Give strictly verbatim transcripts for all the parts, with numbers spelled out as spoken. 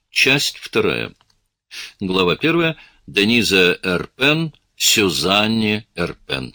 Часть вторая. Глава первая. Дениза Эрпен, Сюзанне Эрпен.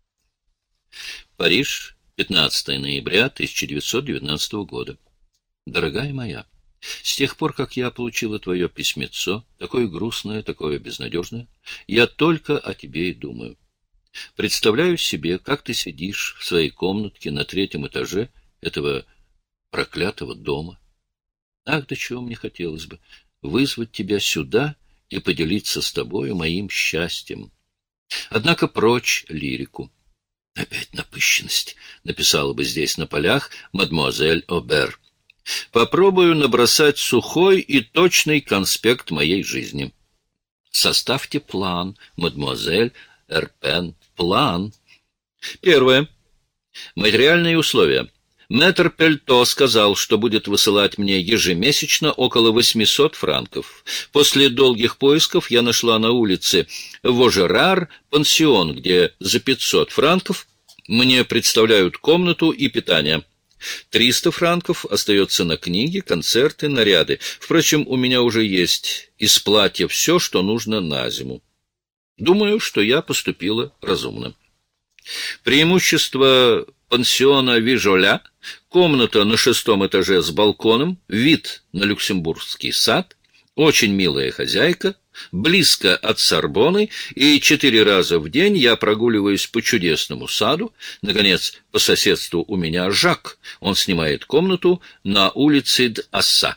Париж, пятнадцатое ноября тысяча девятьсот девятнадцатого года. Дорогая моя, с тех пор, как я получила твое письмецо, такое грустное, такое безнадежное, я только о тебе и думаю. Представляю себе, как ты сидишь в своей комнатке на третьем этаже этого проклятого дома. Ах, до чего мне хотелось бы вызвать тебя сюда и поделиться с тобою моим счастьем. Однако прочь лирику. Опять напыщенность, написала бы здесь на полях мадемуазель Обер. Попробую набросать сухой и точный конспект моей жизни. Составьте план, мадемуазель Эрпен, план. Первое. Материальные условия. Мэтр Пельто сказал, что будет высылать мне ежемесячно около восьмисот франков. После долгих поисков я нашла на улице Вожерар пансион, где за пятьсот франков мне представляют комнату и питание. триста франков остается на книги, концерты, наряды. Впрочем, у меня уже есть из платья все, что нужно на зиму. Думаю, что я поступила разумно. Преимущество пансиона Вижоля — комната на шестом этаже с балконом, вид на Люксембургский сад, очень милая хозяйка, близко от Сорбонны, и четыре раза в день я прогуливаюсь по чудесному саду. Наконец, по соседству у меня Жак, он снимает комнату на улице Д'Асса.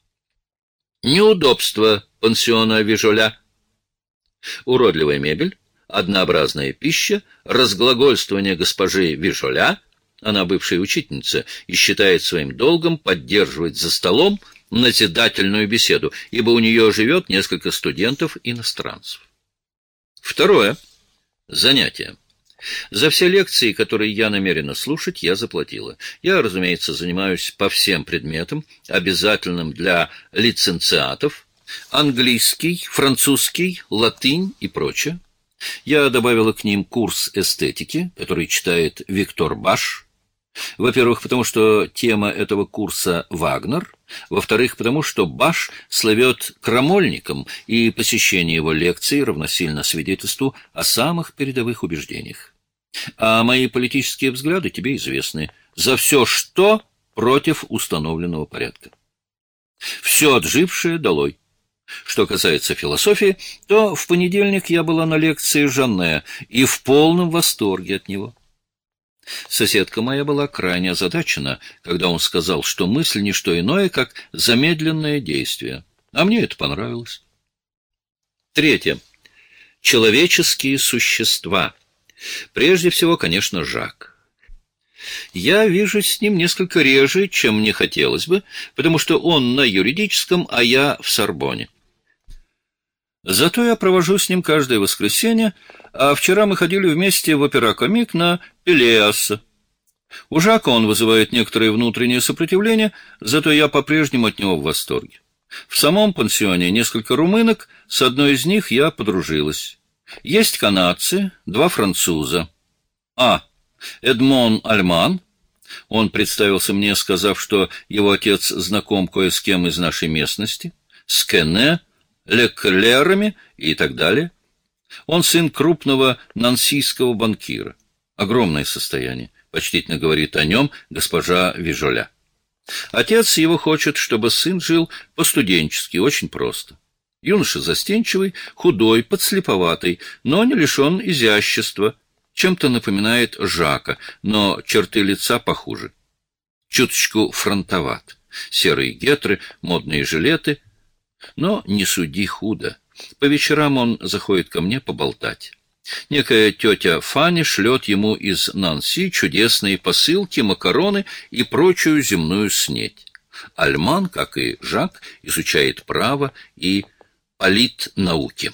Неудобство пансиона Вижоля. Уродливая мебель, однообразная пища, разглагольствование госпожи Вижоля, она бывшая учительница и считает своим долгом поддерживать за столом назидательную беседу, ибо у нее живет несколько студентов-иностранцев. Второе. Занятия. За все лекции, которые я намерена слушать, я заплатила. Я, разумеется, занимаюсь по всем предметам, обязательным для лиценциатов, английский, французский, латынь и прочее. Я добавила к ним курс эстетики, который читает Виктор Баш. Во-первых, потому что тема этого курса — Вагнер. Во-вторых, потому что Баш славет крамольником, и посещение его лекций равносильно свидетельству о самых передовых убеждениях. А мои политические взгляды тебе известны. За все, что против установленного порядка. Все отжившее долой. Что касается философии, то в понедельник я была на лекции Жанне и в полном восторге от него. Соседка моя была крайне озадачена, когда он сказал, что мысль не что иное, как замедленное действие. А мне это понравилось. Третье. Человеческие существа. Прежде всего, конечно, Жак. Я вижусь с ним несколько реже, чем мне хотелось бы, потому что он на юридическом, а я в Сорбонне. Зато я провожу с ним каждое воскресенье, а вчера мы ходили вместе в опера-комик на Пелеаса. У Жака он вызывает некоторое внутреннее сопротивление, зато я по-прежнему от него в восторге. В самом пансионе несколько румынок, с одной из них я подружилась. Есть канадцы, два француза. А. Эдмон Альман. Он представился мне, сказав, что его отец знаком кое с кем из нашей местности, с Кене, Леклерами и так далее. Он сын крупного нансийского банкира. Огромное состояние, почтительно говорит о нем госпожа Вижоля. Отец его хочет, чтобы сын жил по-студенчески, очень просто. Юноша застенчивый, худой, подслеповатый, но не лишен изящества, чем-то напоминает Жака, но черты лица похуже. Чуточку фронтоват. Серые гетры, модные жилеты. Но не суди худо. По вечерам он заходит ко мне поболтать. Некая тетя Фанни шлет ему из Нанси чудесные посылки, макароны и прочую земную снедь. Альман, как и Жак, изучает право и политнауки.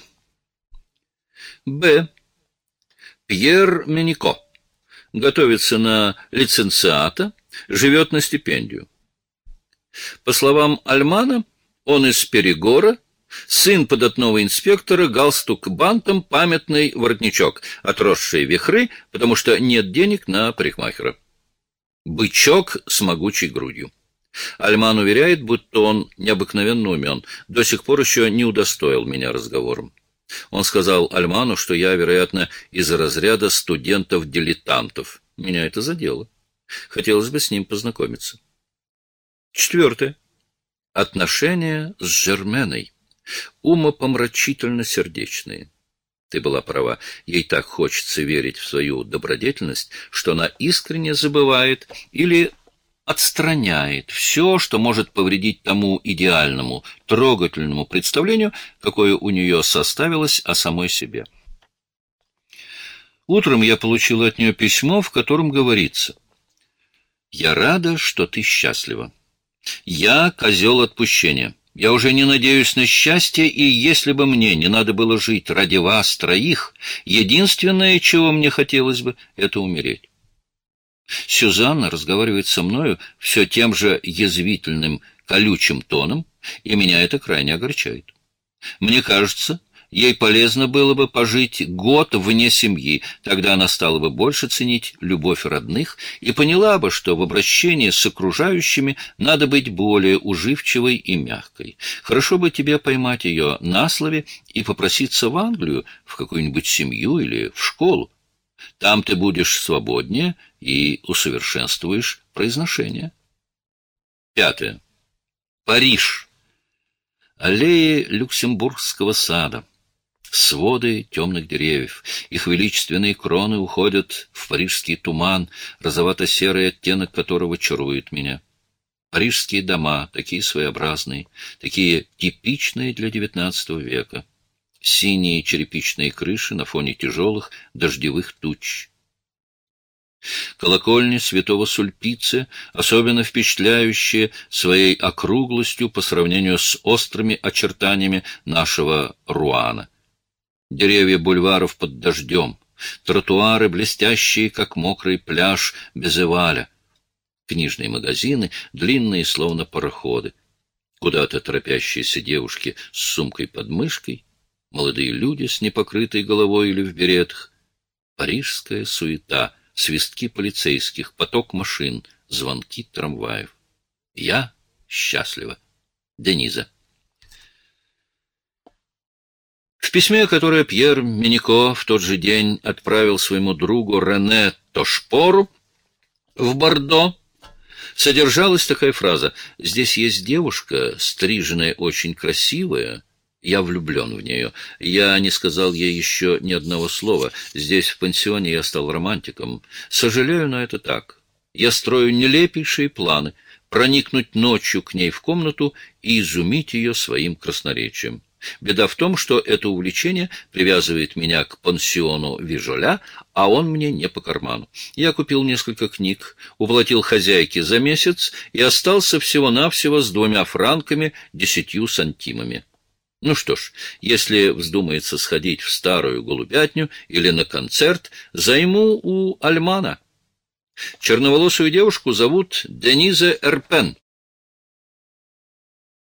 Б. Пьер Менико. Готовится на лиценциата, живет на стипендию. По словам Альмана, он из Перегора, сын податного инспектора, галстук бантом, памятный воротничок, отросшие вихры, потому что нет денег на парикмахера. Бычок с могучей грудью. Альман уверяет, будто он необыкновенно умен, до сих пор еще не удостоил меня разговором. Он сказал Альману, что я, вероятно, из разряда студентов-дилетантов. Меня это задело. Хотелось бы с ним познакомиться. Четвертое. Отношения с Жерменой. Умопомрачительно-сердечные. Ты была права. Ей так хочется верить в свою добродетельность, что она искренне забывает или отстраняет все, что может повредить тому идеальному, трогательному представлению, какое у нее составилось о самой себе. Утром я получил от нее письмо, в котором говорится: «Я рада, что ты счастлива. Я козел отпущения. Я уже не надеюсь на счастье, и если бы мне не надо было жить ради вас троих, единственное, чего мне хотелось бы, это умереть». Сюзанна разговаривает со мною все тем же язвительным, колючим тоном, и меня это крайне огорчает. Мне кажется, ей полезно было бы пожить год вне семьи, тогда она стала бы больше ценить любовь родных и поняла бы, что в обращении с окружающими надо быть более уживчивой и мягкой. Хорошо бы тебе поймать ее на слове и попроситься в Англию, в какую-нибудь семью или в школу. Там ты будешь свободнее и усовершенствуешь произношение. Пятое. Париж. Аллеи Люксембургского сада. Своды темных деревьев. Их величественные кроны уходят в парижский туман, розовато-серый оттенок которого чарует меня. Парижские дома, такие своеобразные, такие типичные для девятнадцатого века. Синие черепичные крыши на фоне тяжелых дождевых туч. Колокольни святого Сульпиция, особенно впечатляющие своей округлостью по сравнению с острыми очертаниями нашего Руана. Деревья бульваров под дождем, тротуары, блестящие, как мокрый пляж Безеваля, книжные магазины, длинные, словно пароходы, куда-то торопящиеся девушки с сумкой под мышкой, молодые люди с непокрытой головой или в беретах, парижская суета, свистки полицейских, поток машин, звонки трамваев. Я счастлива. Дениза. В письме, которое Пьер Минико в тот же день отправил своему другу Рене Тошпору в Бордо, содержалась такая фраза: «Здесь есть девушка, стриженная очень красивая. Я влюблен в нее. Я не сказал ей еще ни одного слова. Здесь, в пансионе, я стал романтиком. Сожалею, но это так. Я строю нелепейшие планы проникнуть ночью к ней в комнату и изумить ее своим красноречием. Беда в том, что это увлечение привязывает меня к пансиону Вижоля, а он мне не по карману. Я купил несколько книг, уплатил хозяйке за месяц и остался всего-навсего с двумя франками десятью сантимами. Ну что ж, если вздумается сходить в старую голубятню или на концерт, займу у Альмана. Черноволосую девушку зовут Дениза Эрпен.